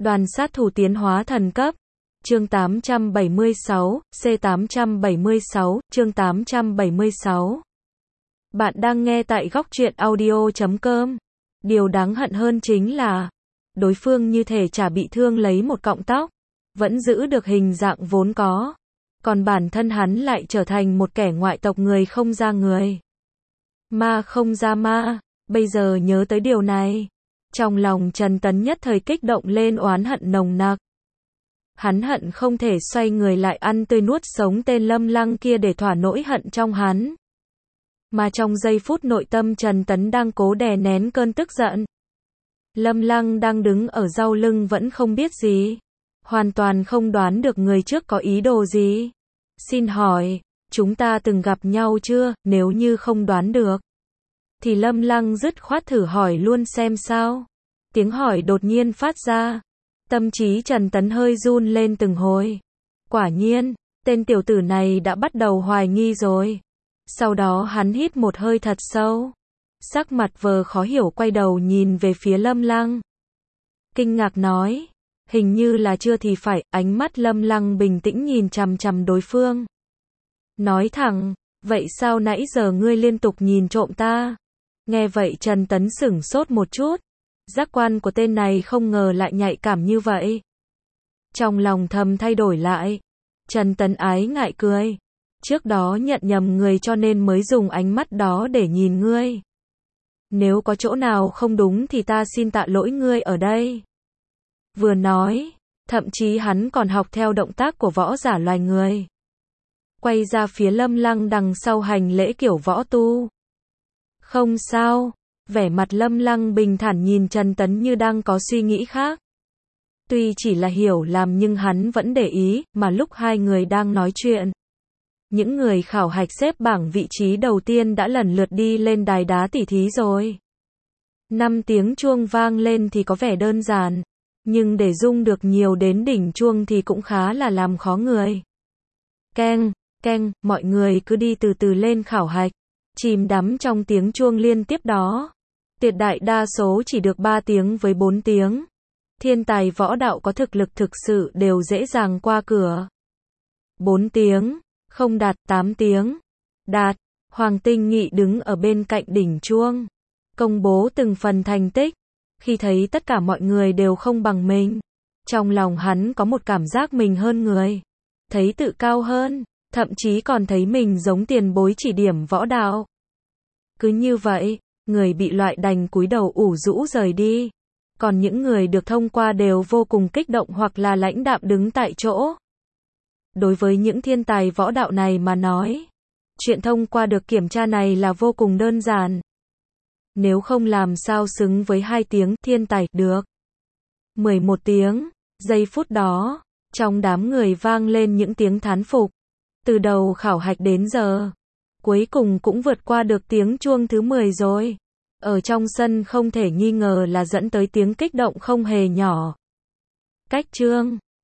Đoàn sát thủ tiến hóa thần cấp. Chương 876, C876, chương 876. Bạn đang nghe tại góc truyện audio.com. Điều đáng hận hơn chính là, đối phương như thể chả bị thương lấy một cọng tóc, vẫn giữ được hình dạng vốn có. Còn bản thân hắn lại trở thành một kẻ ngoại tộc người không ra người. Ma không ra ma. Bây giờ nhớ tới điều này, trong lòng Trần Tấn nhất thời kích động lên oán hận nồng nặc. Hắn hận không thể xoay người lại ăn tươi nuốt sống tên Lâm Lăng kia để thỏa nỗi hận trong hắn. Mà trong giây phút nội tâm Trần Tấn đang cố đè nén cơn tức giận. Lâm Lăng đang đứng ở sau lưng vẫn không biết gì. Hoàn toàn không đoán được người trước có ý đồ gì. Xin hỏi, chúng ta từng gặp nhau chưa? Nếu như không đoán được, thì Lâm Lăng dứt khoát thử hỏi luôn xem sao. Tiếng hỏi đột nhiên phát ra. Tâm trí Trần Tấn hơi run lên từng hồi. Quả nhiên, tên tiểu tử này đã bắt đầu hoài nghi rồi. Sau đó hắn hít một hơi thật sâu. Sắc mặt vờ khó hiểu quay đầu nhìn về phía Lâm Lăng. Kinh ngạc nói, hình như là chưa thì phải. Ánh mắt Lâm Lăng bình tĩnh nhìn chằm chằm đối phương. Nói thẳng, vậy sao nãy giờ ngươi liên tục nhìn trộm ta? Nghe vậy Trần Tấn sửng sốt một chút. Giác quan của tên này không ngờ lại nhạy cảm như vậy. Trong lòng thầm thay đổi lại. Trần Tấn ái ngại cười. Trước đó nhận nhầm người cho nên mới dùng ánh mắt đó để nhìn ngươi. Nếu có chỗ nào không đúng thì ta xin tạ lỗi ngươi ở đây. Vừa nói, thậm chí hắn còn học theo động tác của võ giả loài người. Quay ra phía Lâm Lăng đằng sau hành lễ kiểu võ tu. Không sao. Vẻ mặt Lâm Lăng bình thản nhìn Trần Tấn như đang có suy nghĩ khác. Tuy chỉ là hiểu lầm nhưng hắn vẫn để ý, mà lúc hai người đang nói chuyện, những người khảo hạch xếp bảng vị trí đầu tiên đã lần lượt đi lên đài đá tỉ thí rồi. 5 tiếng chuông vang lên thì có vẻ đơn giản, nhưng để rung được nhiều đến đỉnh chuông thì cũng khá là làm khó người. Keng, keng, mọi người cứ đi từ từ lên khảo hạch. Chìm đắm trong tiếng chuông liên tiếp đó. Tuyệt đại đa số chỉ được 3 tiếng với 4 tiếng. Thiên tài võ đạo có thực lực thực sự đều dễ dàng qua cửa. 4 tiếng, không đạt. 8 tiếng, đạt. Hoàng Tinh Nghị đứng ở bên cạnh đỉnh chuông, công bố từng phần thành tích. Khi thấy tất cả mọi người đều không bằng mình, trong lòng hắn có một cảm giác mình hơn người. Thấy tự cao hơn, thậm chí còn thấy mình giống tiền bối chỉ điểm võ đạo. Cứ như vậy, người bị loại đành cúi đầu ủ rũ rời đi. Còn những người được thông qua đều vô cùng kích động hoặc là lãnh đạm đứng tại chỗ. Đối với những thiên tài võ đạo này mà nói, chuyện thông qua được kiểm tra này là vô cùng đơn giản. Nếu không làm sao xứng với 2 tiếng thiên tài được. 11 tiếng, giây phút đó, trong đám người vang lên những tiếng thán phục. Từ đầu khảo hạch đến giờ, cuối cùng cũng vượt qua được tiếng chuông thứ 10 rồi. Ở trong sân không thể nghi ngờ là dẫn tới tiếng kích động không hề nhỏ. Cách chương